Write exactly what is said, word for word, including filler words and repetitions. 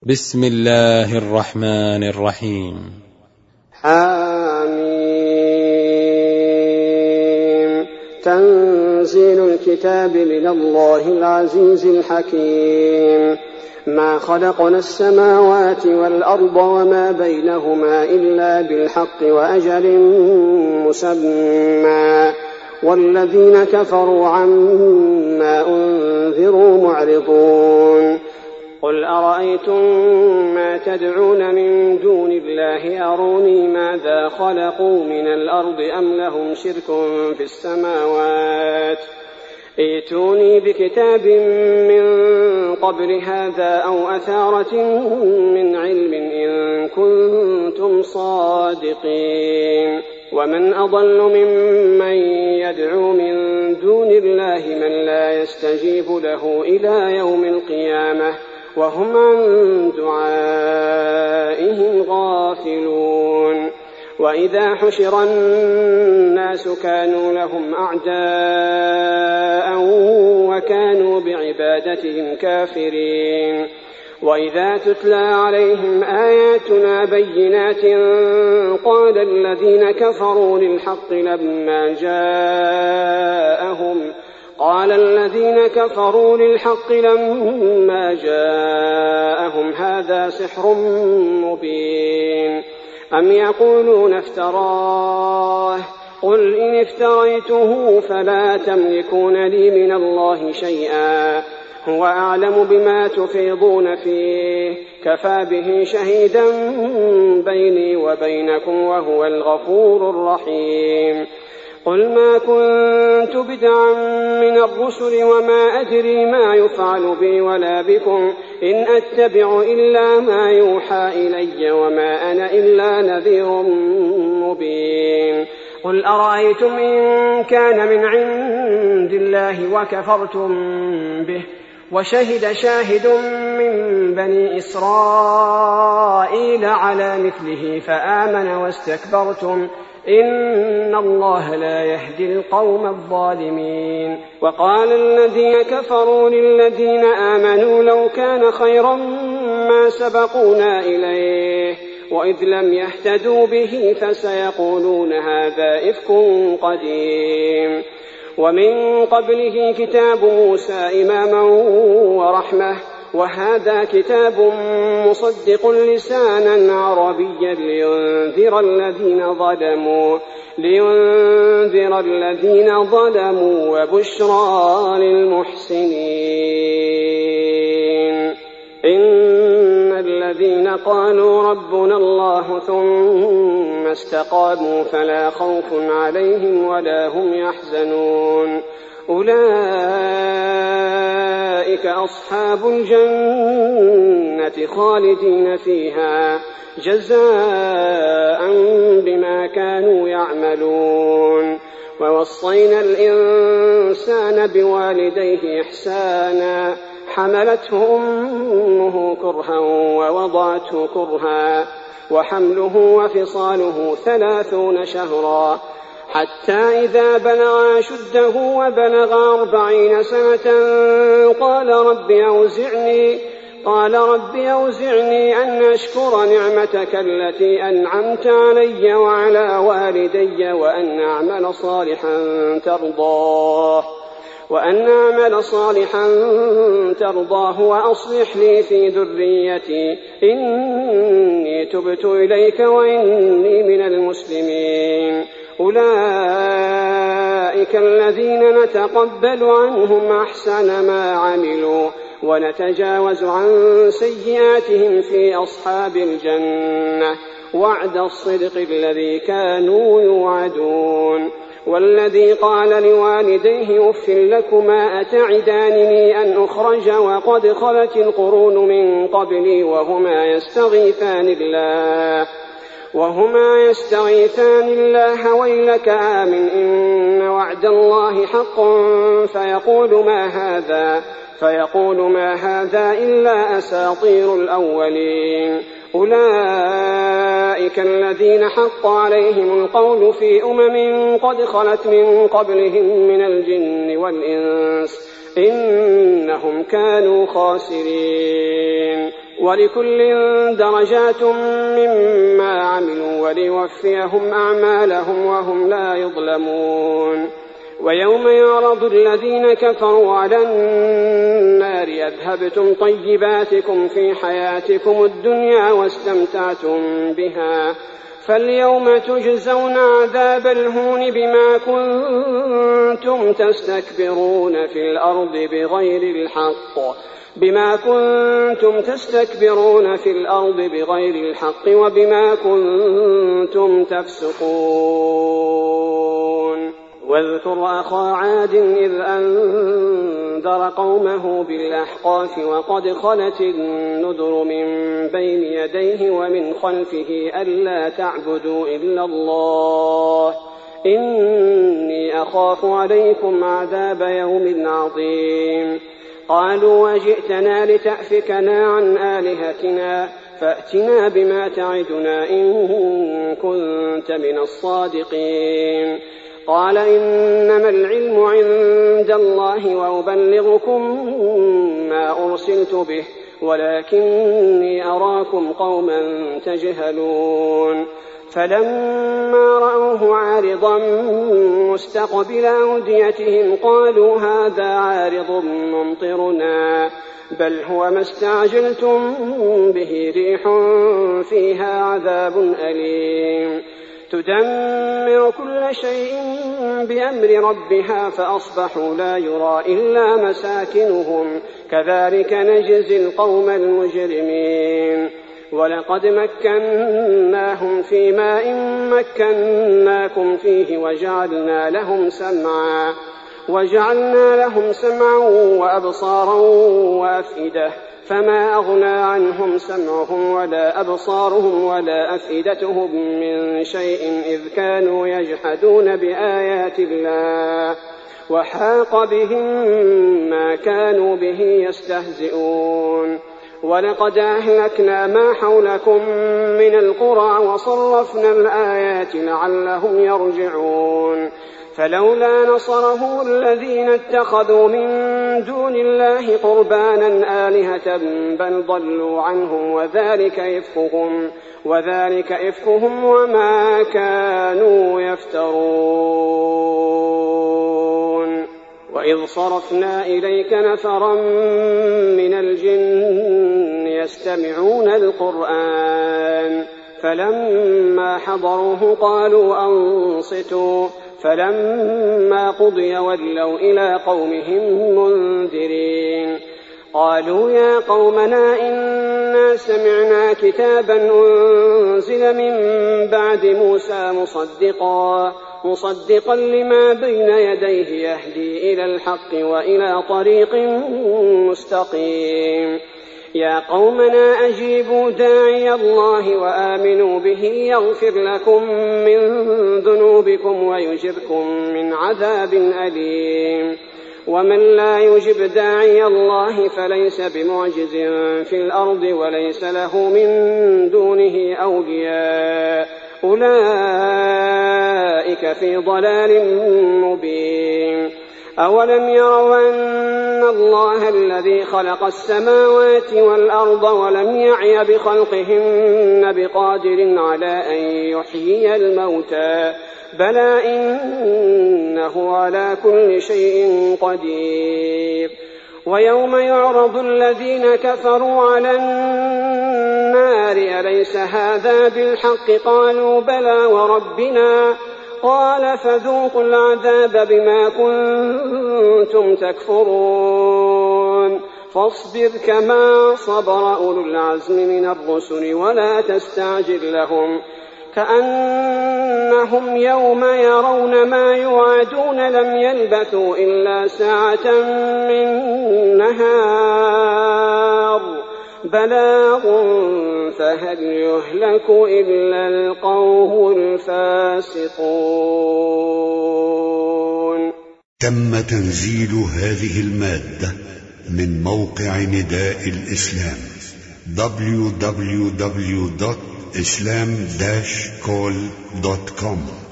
بسم الله الرحمن الرحيم. حميم. تنزيل الكتاب من الله العزيز الحكيم. ما خلقنا السماوات والأرض وما بينهما إلا بالحق وأجل مسمى والذين كفروا عما أنذروا معرضون. قل أرأيتم ما تدعون من دون الله أروني ماذا خلقوا من الأرض أم لهم شرك في السماوات ائتوني بكتاب من قبل هذا أو أثارة من علم إن كنتم صادقين. ومن أضل ممن يدعو من دون الله من لا يستجيب له إلى يوم القيامة وهم عن دعائهم غافلون. وإذا حشر الناس كانوا لهم أعداء وكانوا بعبادتهم كافرين. وإذا تتلى عليهم آياتنا بينات قال الذين كفروا للحق لما جاءهم قال الذين كفروا للحق لما جاءهم هذا سحر مبين أم يقولون افتراه قل إن افتريته فلا تملكون لي من الله شيئا هو أعلم بما تفيضون فيه كفى به شهيدا بيني وبينكم وهو الغفور الرحيم. قل ما كنت بدعا من الرسل وما أدري ما يفعل بي ولا بكم إن أتبع إلا ما يوحى إلي وما أنا إلا نذير مبين. قل أرأيتم إن كان من عند الله وكفرتم به وشهد شاهد من بني إسرائيل على مثله فآمن واستكبرتم إن الله لا يهدي القوم الظالمين. وقال الذين كفروا للذين آمنوا لو كان خيرا ما سبقونا إليه وإذ لم يهتدوا به فسيقولون هذا إفك قديم. ومن قبله كتاب موسى إماما ورحمة وهذا كتاب مصدق لسانا عربيا لينذر الذين ظلموا لينذر الذين ظلموا وبشرى للمحسنين. إن الذين قالوا ربنا الله ثم استقاموا فلا خوف عليهم ولا هم يحزنون أولئك أصحاب الجنة خالدين فيها جزاء بما كانوا يعملون. ووصينا الإنسان بوالديه إحسانا حملته أمه كرها ووضعته كرها وحمله وفصاله ثلاثون شهرا حتى إذا بلغ أشده وبلغ أربعين سنة قال رب أوزعني قال رب أوزعني أن أشكر نعمتك التي أنعمت علي وعلى والدي وأن أعمل صالحا ترضاه وأن أعمل صالحا ترضاه وأصلح لي في ذريتي إني تبت إليك وإني من المسلمين. أولئك الذين نتقبل عنهم أحسن ما عملوا ونتجاوز عن سيئاتهم في أصحاب الجنة وعد الصدق الذي كانوا يوعدون. والذي قال لوالديه أف لكما أتعدانني أن أخرج وقد خلت القرون من قبلي وهما يستغيثان الله وهما يستغيثان الله ويلك آمن إن وعد الله حق فيقول ما هذا فيقول ما هذا إلا أساطير الأولين. أولئك الذين حق عليهم القول في أمم قد خلت من قبلهم من الجن والإنس إنهم كانوا خاسرين. ولكل درجات مما عملوا وليوفيهم أعمالهم وهم لا يظلمون. ويوم يعرض الذين كفروا على النار أذهبتم طيباتكم في حياتكم الدنيا واستمتعتم بها فاليوم تجزون عذاب الهون بما كنتم تستكبرون في الأرض بغير الحق بما كنتم تستكبرون في الأرض بغير الحق وبما كنتم تفسقون. واذكر أخا عاد إذ أنذر قومه بالأحقاف وقد خلت النذر من بين يديه ومن خلفه ألا تعبدوا إلا الله إني أخاف عليكم عذاب يوم عظيم. قالوا وجئتنا لتأفكنا عن آلهتنا فأتنا بما تعدنا إن كنت من الصادقين. قال إنما العلم عند الله وأبلغكم ما أرسلت به ولكني أراكم قوما تجهلون. فلما رأوه عارضا مستقبل أوديتهم قالوا هذا عارض ممطرنا بل هو ما استعجلتم به ريح فيها عذاب أليم تدمر كل شيء بأمر ربها فأصبحوا لا يرى إلا مساكنهم كذلك نجزي القوم المجرمين. ولقد مكناهم في ماء مكناكم فيه وجعلنا لهم سمعا وجعلنا لهم سمعا وأبصارا وأفئدة فما أغنى عنهم سمعهم ولا أبصارهم ولا أفئدتهم من شيء إذ كانوا يجحدون بآيات الله وحاق بهم ما كانوا به يستهزئون. ولقد أهلكنا ما حولكم من القرى وصرفنا الآيات لعلهم يرجعون. فلولا نصرهم الذين اتخذوا من دون الله قربانا آلهة بل ضلوا عنهم وذلك إفكهم وذلك إفكهم وما كانوا يفترون. وإذ صرفنا إليك نفرا من الجن يستمعون القرآن فلما حضروه قالوا أنصتوا فلما قضي ولوا إلى قومهم منذرين. قالوا يا قومنا إنا سمعنا كتابا أنزل من بعد موسى مصدقا مصدقا لما بين يديه يهدي إلى الحق وإلى طريق مستقيم. يا قومنا أجيبوا داعي الله وآمنوا به يغفر لكم من ذنوبكم ويجركم من عذاب أليم. ومن لا يجب داعي الله فليس بمعجز في الأرض وليس له من دونه أولياء أولئك في ضلال مبين. أولم يروا أن الله الذي خلق السماوات والأرض ولم يعي بخلقهن بقادر على أن يحيي الموتى بلى إنه على كل شيء قدير. ويوم يعرض الذين كفروا على النار أليس هذا بالحق قالوا بلى وربنا قال فذوقوا العذاب بما كنتم تكفرون. فاصبر كما صبر أولو العزم من الرسل ولا تستعجل لهم كأنهم يوم يرون ما يوعدون لم يلبثوا إلا ساعة من نهار بلاغ فهل يهلك إلا القوم الفاسقون. تم تنزيل هذه المادة من موقع نداء الإسلام دبليو دبليو دبليو دوت إسلام داش كول دوت كوم.